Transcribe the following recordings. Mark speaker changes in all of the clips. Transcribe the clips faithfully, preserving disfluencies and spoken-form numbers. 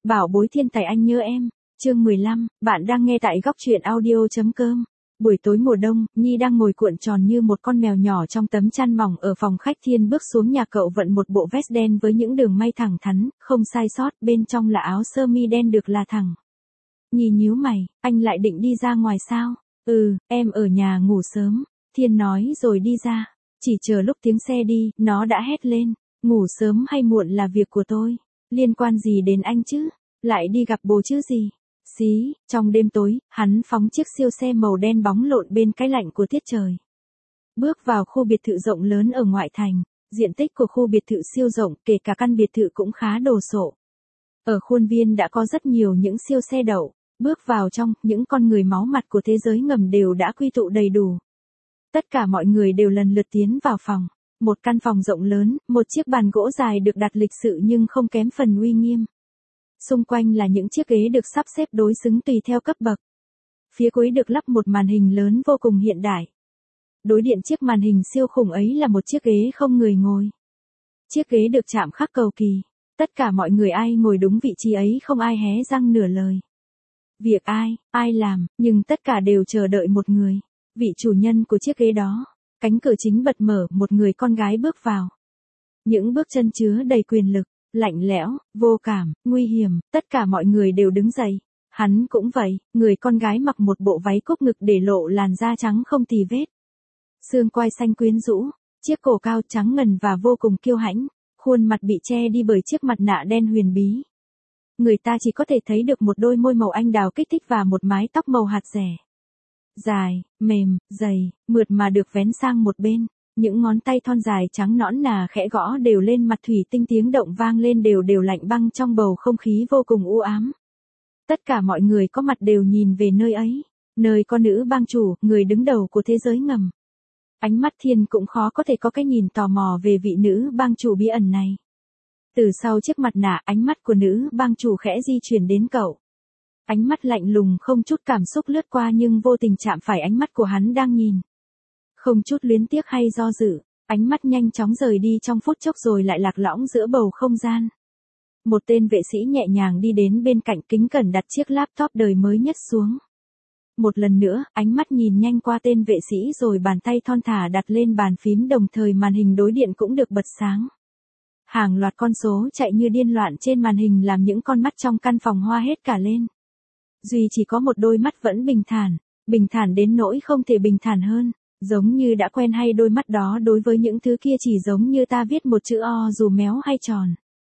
Speaker 1: Bảo bối thiên tài anh nhớ em. Chương mười lăm, bạn đang nghe tại góc truyện audio.com. Buổi tối mùa đông, Nhi đang ngồi cuộn tròn như một con mèo nhỏ trong tấm chăn mỏng ở phòng khách. Thiên bước xuống nhà cậu vận một bộ vest đen với những đường may thẳng thắn, không sai sót, bên trong là áo sơ mi đen được là thẳng. Nhi nhíu mày, anh lại định đi ra ngoài sao? Ừ, em ở nhà ngủ sớm, Thiên nói rồi đi ra. Chỉ chờ lúc tiếng xe đi, nó đã hét lên, ngủ sớm hay muộn là việc của tôi, liên quan gì đến anh chứ? Lại đi gặp bồ chứ gì? Xí, trong đêm tối, hắn phóng chiếc siêu xe màu đen bóng lộn bên cái lạnh của tiết trời. Bước vào khu biệt thự rộng lớn ở ngoại thành, diện tích của khu biệt thự siêu rộng, kể cả căn biệt thự cũng khá đồ sộ. Ở khuôn viên đã có rất nhiều những siêu xe đậu, bước vào trong, những con người máu mặt của thế giới ngầm đều đã quy tụ đầy đủ. Tất cả mọi người đều lần lượt tiến vào phòng. Một căn phòng rộng lớn, một chiếc bàn gỗ dài được đặt lịch sự nhưng không kém phần uy nghiêm. Xung quanh là những chiếc ghế được sắp xếp đối xứng tùy theo cấp bậc. Phía cuối được lắp một màn hình lớn vô cùng hiện đại. Đối diện chiếc màn hình siêu khủng ấy là một chiếc ghế không người ngồi. Chiếc ghế được chạm khắc cầu kỳ. Tất cả mọi người ai ngồi đúng vị trí ấy không ai hé răng nửa lời. Việc ai, ai làm, nhưng tất cả đều chờ đợi một người. Vị chủ nhân của chiếc ghế đó. Cánh cửa chính bật mở, một người con gái bước vào. Những bước chân chứa đầy quyền lực, lạnh lẽo, vô cảm, nguy hiểm, tất cả mọi người đều đứng dậy. Hắn cũng vậy, người con gái mặc một bộ váy cúc ngực để lộ làn da trắng không tì vết. Xương quai xanh quyến rũ, chiếc cổ cao trắng ngần và vô cùng kiêu hãnh, khuôn mặt bị che đi bởi chiếc mặt nạ đen huyền bí. Người ta chỉ có thể thấy được một đôi môi màu anh đào kích thích và một mái tóc màu hạt rẻ. Dài, mềm, dày, mượt mà được vén sang một bên, những ngón tay thon dài trắng nõn nà khẽ gõ đều lên mặt thủy tinh, tiếng động vang lên đều đều lạnh băng trong bầu không khí vô cùng u ám. Tất cả mọi người có mặt đều nhìn về nơi ấy, nơi có nữ bang chủ, người đứng đầu của thế giới ngầm. Ánh mắt Thiên cũng khó có thể có cái nhìn tò mò về vị nữ bang chủ bí ẩn này. Từ sau chiếc mặt nạ, ánh mắt của nữ bang chủ khẽ di chuyển đến cậu. Ánh mắt lạnh lùng không chút cảm xúc lướt qua nhưng vô tình chạm phải ánh mắt của hắn đang nhìn. Không chút luyến tiếc hay do dự, ánh mắt nhanh chóng rời đi trong phút chốc rồi lại lạc lõng giữa bầu không gian. Một tên vệ sĩ nhẹ nhàng đi đến bên cạnh, kính cẩn đặt chiếc laptop đời mới nhất xuống. Một lần nữa, ánh mắt nhìn nhanh qua tên vệ sĩ rồi bàn tay thon thả đặt lên bàn phím, đồng thời màn hình đối diện cũng được bật sáng. Hàng loạt con số chạy như điên loạn trên màn hình làm những con mắt trong căn phòng hoa hết cả lên. Duy chỉ có một đôi mắt vẫn bình thản, bình thản đến nỗi không thể bình thản hơn, giống như đã quen, hay đôi mắt đó đối với những thứ kia chỉ giống như ta viết một chữ O dù méo hay tròn.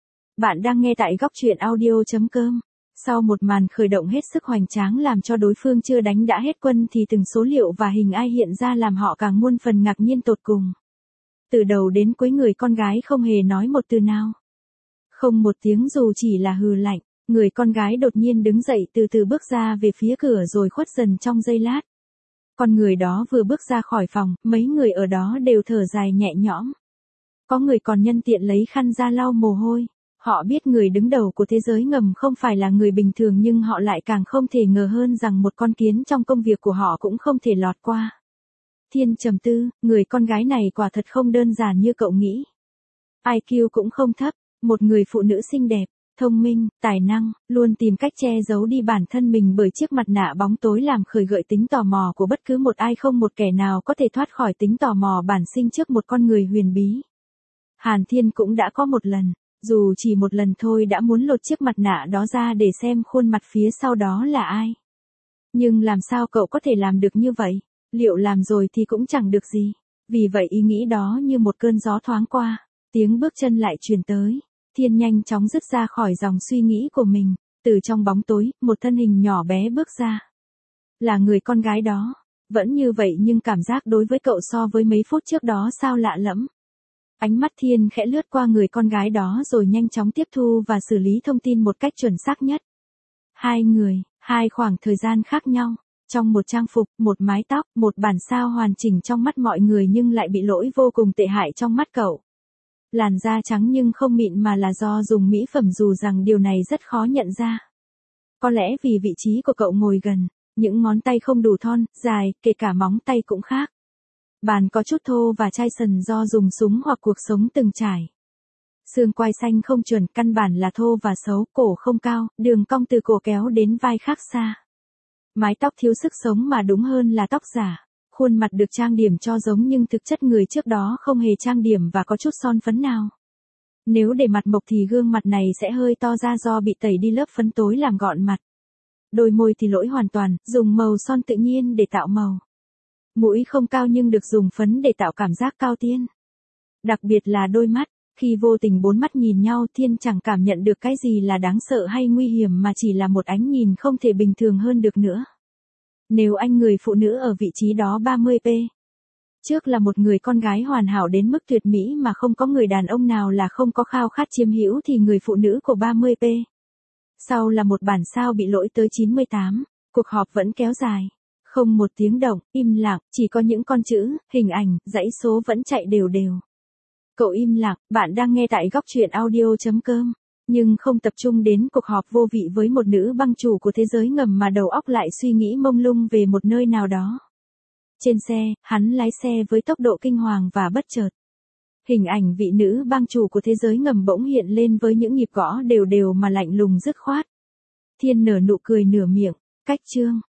Speaker 1: Bạn đang nghe tại góc truyện audio.com. Sau một màn khởi động hết sức hoành tráng làm cho đối phương chưa đánh đã hết quân thì từng số liệu và hình ai hiện ra làm họ càng muôn phần ngạc nhiên tột cùng. Từ đầu đến cuối người con gái không hề nói một từ nào. Không một tiếng dù chỉ là hừ lạnh. Người con gái đột nhiên đứng dậy, từ từ bước ra về phía cửa rồi khuất dần trong giây lát. Con người đó vừa bước ra khỏi phòng, mấy người ở đó đều thở dài nhẹ nhõm. Có người còn nhân tiện lấy khăn ra lau mồ hôi. Họ biết người đứng đầu của thế giới ngầm không phải là người bình thường, nhưng họ lại càng không thể ngờ hơn rằng một con kiến trong công việc của họ cũng không thể lọt qua. Thiên trầm tư, người con gái này quả thật không đơn giản như cậu nghĩ. i kiu cũng không thấp, một người phụ nữ xinh đẹp, thông minh, tài năng, luôn tìm cách che giấu đi bản thân mình bởi chiếc mặt nạ bóng tối làm khởi gợi tính tò mò của bất cứ một ai, không một kẻ nào có thể thoát khỏi tính tò mò bản sinh trước một con người huyền bí. Hàn Thiên cũng đã có một lần, dù chỉ một lần thôi, đã muốn lột chiếc mặt nạ đó ra để xem khuôn mặt phía sau đó là ai. Nhưng làm sao cậu có thể làm được như vậy? Liệu làm rồi thì cũng chẳng được gì. Vì vậy ý nghĩ đó như một cơn gió thoáng qua, tiếng bước chân lại truyền tới. Thiên nhanh chóng dứt ra khỏi dòng suy nghĩ của mình, từ trong bóng tối, một thân hình nhỏ bé bước ra. Là người con gái đó, vẫn như vậy nhưng cảm giác đối với cậu so với mấy phút trước đó sao lạ lẫm. Ánh mắt Thiên khẽ lướt qua người con gái đó rồi nhanh chóng tiếp thu và xử lý thông tin một cách chuẩn xác nhất. Hai người, hai khoảng thời gian khác nhau, trong một trang phục, một mái tóc, một bản sao hoàn chỉnh trong mắt mọi người nhưng lại bị lỗi vô cùng tệ hại trong mắt cậu. Làn da trắng nhưng không mịn mà là do dùng mỹ phẩm, dù rằng điều này rất khó nhận ra. Có lẽ vì vị trí của cậu ngồi gần, những ngón tay không đủ thon, dài, kể cả móng tay cũng khác. Bàn có chút thô và chai sần do dùng súng hoặc cuộc sống từng trải. Xương quai xanh không chuẩn, căn bản là thô và xấu, cổ không cao, đường cong từ cổ kéo đến vai khác xa. Mái tóc thiếu sức sống mà đúng hơn là tóc giả. Khuôn mặt được trang điểm cho giống nhưng thực chất người trước đó không hề trang điểm và có chút son phấn nào. Nếu để mặt mộc thì gương mặt này sẽ hơi to ra do bị tẩy đi lớp phấn tối làm gọn mặt. Đôi môi thì lỗi hoàn toàn, dùng màu son tự nhiên để tạo màu. Mũi không cao nhưng được dùng phấn để tạo cảm giác cao tiên. Đặc biệt là đôi mắt, khi vô tình bốn mắt nhìn nhau Thiên chẳng cảm nhận được cái gì là đáng sợ hay nguy hiểm mà chỉ là một ánh nhìn không thể bình thường hơn được nữa. Nếu anh người phụ nữ ở vị trí đó ba mươi p. Trước là một người con gái hoàn hảo đến mức tuyệt mỹ mà không có người đàn ông nào là không có khao khát chiếm hữu thì người phụ nữ của ba mươi p. Sau là một bản sao bị lỗi tới chín mươi tám. Cuộc họp vẫn kéo dài. Không một tiếng động, im lặng, chỉ có những con chữ, hình ảnh, dãy số vẫn chạy đều đều. Cậu im lặng, bạn đang nghe tại góc truyện audio.com. Nhưng không tập trung đến cuộc họp vô vị với một nữ băng chủ của thế giới ngầm mà đầu óc lại suy nghĩ mông lung về một nơi nào đó. Trên xe, hắn lái xe với tốc độ kinh hoàng và bất chợt. Hình ảnh vị nữ bang chủ của thế giới ngầm bỗng hiện lên với những nhịp gõ đều đều mà lạnh lùng dứt khoát. Thiên nở nụ cười nửa miệng, cách chương,